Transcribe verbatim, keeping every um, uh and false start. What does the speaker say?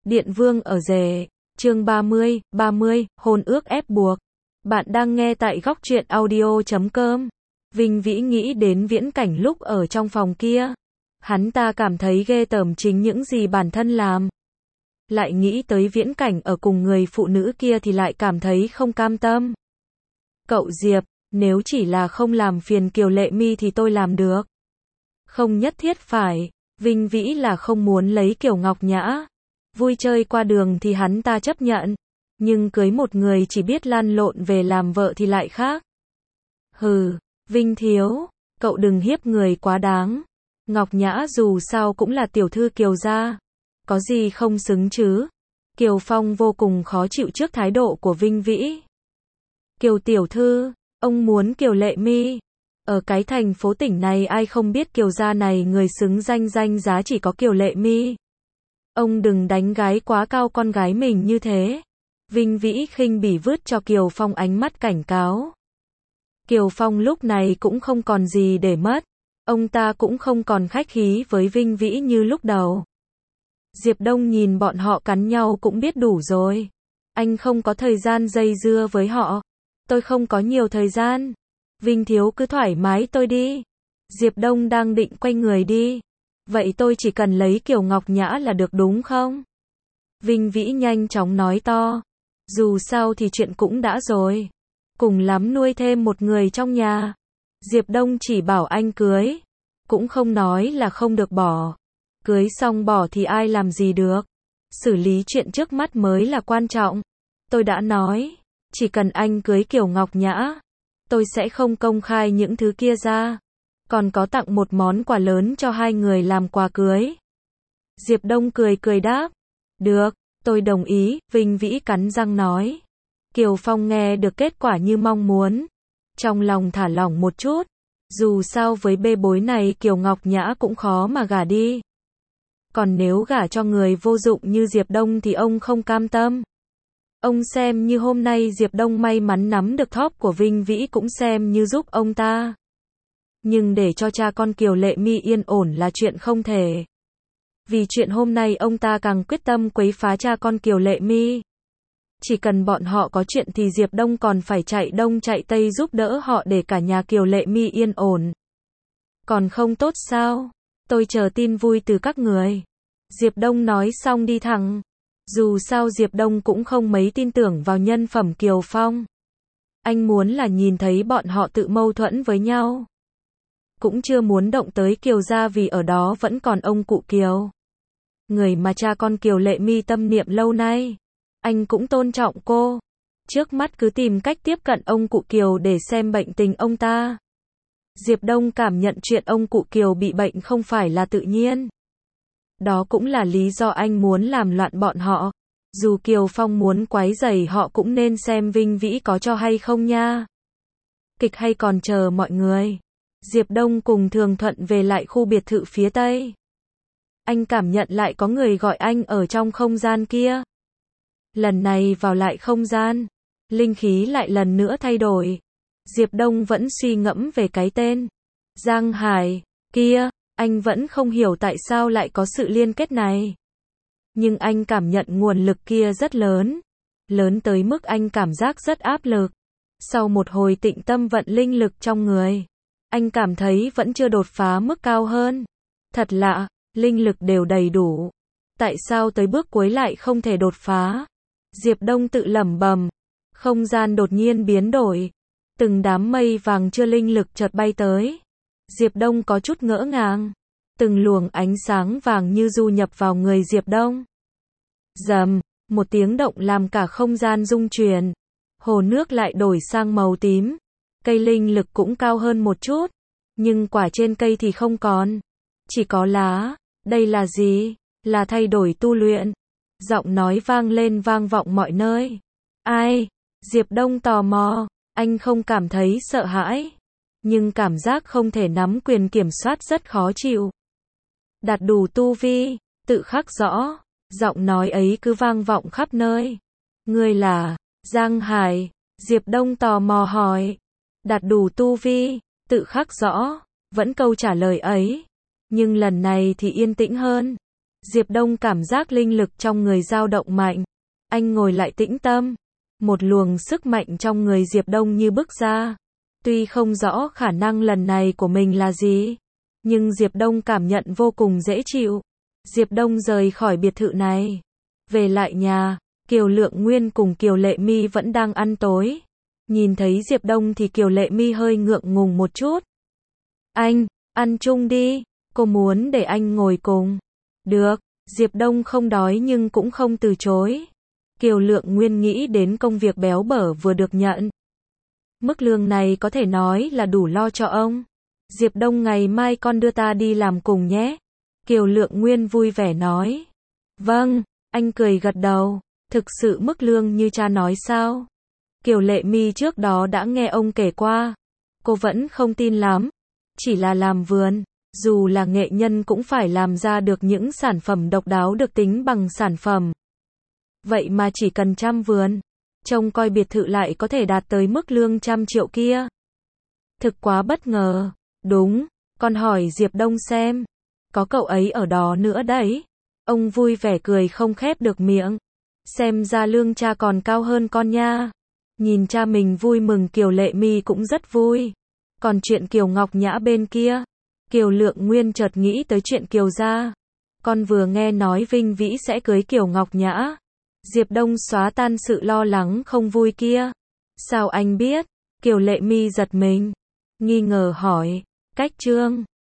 Điện Vương ở rể, chương ba mươi, ba mươi, hôn ước ép buộc. Bạn đang nghe tại góc truyện audio chấm com. Vinh Vĩ nghĩ đến viễn cảnh lúc ở trong phòng kia. Hắn ta cảm thấy ghê tởm chính những gì bản thân làm. Lại nghĩ tới viễn cảnh ở cùng người phụ nữ kia thì lại cảm thấy không cam tâm. Cậu Diệp, nếu chỉ là không làm phiền Kiều Lệ Mi thì tôi làm được. Không nhất thiết phải. Vinh Vĩ là không muốn lấy Kiều Ngọc Nhã. Vui chơi qua đường thì hắn ta chấp nhận. Nhưng cưới một người chỉ biết lăn lộn về làm vợ thì lại khác. Hừ, Vinh Thiếu, cậu đừng hiếp người quá đáng. Ngọc Nhã dù sao cũng là tiểu thư Kiều gia. Có gì không xứng chứ? Kiều Phong vô cùng khó chịu trước thái độ của Vinh Vĩ. Kiều tiểu thư, ông muốn Kiều Lệ Mi. Ở cái thành phố tỉnh này ai không biết Kiều gia này người xứng danh danh giá chỉ có Kiều Lệ Mi. Ông đừng đánh gái quá cao con gái mình như thế. Vinh Vĩ khinh bỉ vứt cho Kiều Phong ánh mắt cảnh cáo. Kiều Phong lúc này cũng không còn gì để mất. Ông ta cũng không còn khách khí với Vinh Vĩ như lúc đầu. Diệp Đông nhìn bọn họ cắn nhau cũng biết đủ rồi. Anh không có thời gian dây dưa với họ. Tôi không có nhiều thời gian. Vinh Thiếu cứ thoải mái tôi đi. Diệp Đông đang định quay người đi. Vậy tôi chỉ cần lấy Kiều Ngọc Nhã là được đúng không? Vinh Vĩ nhanh chóng nói to. Dù sao thì chuyện cũng đã rồi. Cùng lắm nuôi thêm một người trong nhà. Diệp Đông chỉ bảo anh cưới. Cũng không nói là không được bỏ. Cưới xong bỏ thì ai làm gì được. Xử lý chuyện trước mắt mới là quan trọng. Tôi đã nói. Chỉ cần anh cưới Kiều Ngọc Nhã. Tôi sẽ không công khai những thứ kia ra. Còn có tặng một món quà lớn cho hai người làm quà cưới. Diệp Đông cười cười đáp. Được, tôi đồng ý, Vinh Vĩ cắn răng nói. Kiều Phong nghe được kết quả như mong muốn. Trong lòng thả lỏng một chút. Dù sao với bê bối này Kiều Ngọc Nhã cũng khó mà gả đi. Còn nếu gả cho người vô dụng như Diệp Đông thì ông không cam tâm. Ông xem như hôm nay Diệp Đông may mắn nắm được thóp của Vinh Vĩ cũng xem như giúp ông ta. Nhưng để cho cha con Kiều Lệ Mi yên ổn là chuyện không thể. Vì chuyện hôm nay ông ta càng quyết tâm quấy phá cha con Kiều Lệ Mi. Chỉ cần bọn họ có chuyện thì Diệp Đông còn phải chạy đông chạy tây giúp đỡ họ để cả nhà Kiều Lệ Mi yên ổn. Còn không tốt sao? Tôi chờ tin vui từ các người. Diệp Đông nói xong đi thẳng. Dù sao Diệp Đông cũng không mấy tin tưởng vào nhân phẩm Kiều Phong. Anh muốn là nhìn thấy bọn họ tự mâu thuẫn với nhau. Cũng chưa muốn động tới Kiều gia vì ở đó vẫn còn ông cụ Kiều. Người mà cha con Kiều Lệ Mi tâm niệm lâu nay. Anh cũng tôn trọng cô. Trước mắt cứ tìm cách tiếp cận ông cụ Kiều để xem bệnh tình ông ta. Diệp Đông cảm nhận chuyện ông cụ Kiều bị bệnh không phải là tự nhiên. Đó cũng là lý do anh muốn làm loạn bọn họ. Dù Kiều Phong muốn quấy rầy họ cũng nên xem Vinh Vĩ có cho hay không nha. Kịch hay còn chờ mọi người. Diệp Đông cùng Thường Thuận về lại khu biệt thự phía Tây. Anh cảm nhận lại có người gọi anh ở trong không gian kia. Lần này vào lại không gian. Linh khí lại lần nữa thay đổi. Diệp Đông vẫn suy ngẫm về cái tên. Giang Hải, kia, anh vẫn không hiểu tại sao lại có sự liên kết này. Nhưng anh cảm nhận nguồn lực kia rất lớn. Lớn tới mức anh cảm giác rất áp lực. Sau một hồi tịnh tâm vận linh lực trong người. Anh cảm thấy vẫn chưa đột phá mức cao hơn. Thật lạ, linh lực đều đầy đủ. Tại sao tới bước cuối lại không thể đột phá? Diệp Đông tự lẩm bẩm. Không gian đột nhiên biến đổi. Từng đám mây vàng chưa linh lực chợt bay tới. Diệp Đông có chút ngỡ ngàng. Từng luồng ánh sáng vàng như du nhập vào người Diệp Đông. Rầm, một tiếng động làm cả không gian rung chuyển. Hồ nước lại đổi sang màu tím. Cây linh lực cũng cao hơn một chút. Nhưng quả trên cây thì không còn. Chỉ có lá. Đây là gì? Là thay đổi tu luyện. Giọng nói vang lên vang vọng mọi nơi. Ai? Diệp Đông tò mò. Anh không cảm thấy sợ hãi. Nhưng cảm giác không thể nắm quyền kiểm soát rất khó chịu. Đạt đủ tu vi. Tự khắc rõ. Giọng nói ấy cứ vang vọng khắp nơi. Ngươi là Giang Hải. Diệp Đông tò mò hỏi. Đạt đủ tu vi. Tự khắc rõ. Vẫn câu trả lời ấy. Nhưng lần này thì yên tĩnh hơn. Diệp Đông cảm giác linh lực trong người dao động mạnh. Anh ngồi lại tĩnh tâm. Một luồng sức mạnh trong người Diệp Đông như bức ra. Tuy không rõ khả năng lần này của mình là gì, nhưng Diệp Đông cảm nhận vô cùng dễ chịu. Diệp Đông rời khỏi biệt thự này. Về lại nhà, Kiều Lượng Nguyên cùng Kiều Lệ Mi vẫn đang ăn tối. Nhìn thấy Diệp Đông thì Kiều Lệ Mi hơi ngượng ngùng một chút. Anh, ăn chung đi, cô muốn để anh ngồi cùng. Được, Diệp Đông không đói nhưng cũng không từ chối. Kiều Lượng Nguyên nghĩ đến công việc béo bở vừa được nhận. Mức lương này có thể nói là đủ lo cho ông. Diệp Đông ngày mai con đưa ta đi làm cùng nhé. Kiều Lượng Nguyên vui vẻ nói. Vâng, anh cười gật đầu. Thực sự mức lương như cha nói sao? Kiều Lệ Mi trước đó đã nghe ông kể qua. Cô vẫn không tin lắm. Chỉ là làm vườn, dù là nghệ nhân cũng phải làm ra được những sản phẩm độc đáo được tính bằng sản phẩm. Vậy mà chỉ cần chăm vườn, trông coi biệt thự lại có thể đạt tới mức lương trăm triệu kia. Thực quá bất ngờ. Đúng, con hỏi Diệp Đông xem. Có cậu ấy ở đó nữa đấy. Ông vui vẻ cười không khép được miệng. Xem ra lương cha còn cao hơn con nha. Nhìn cha mình vui mừng Kiều Lệ Mi cũng rất vui. Còn chuyện Kiều Ngọc Nhã bên kia, Kiều Lượng Nguyên chợt nghĩ tới chuyện Kiều gia. Con vừa nghe nói Vinh Vĩ sẽ cưới Kiều Ngọc Nhã. Diệp Đông xóa tan sự lo lắng không vui kia. Sao anh biết? Kiều Lệ Mi giật mình, nghi ngờ hỏi. Cách Trương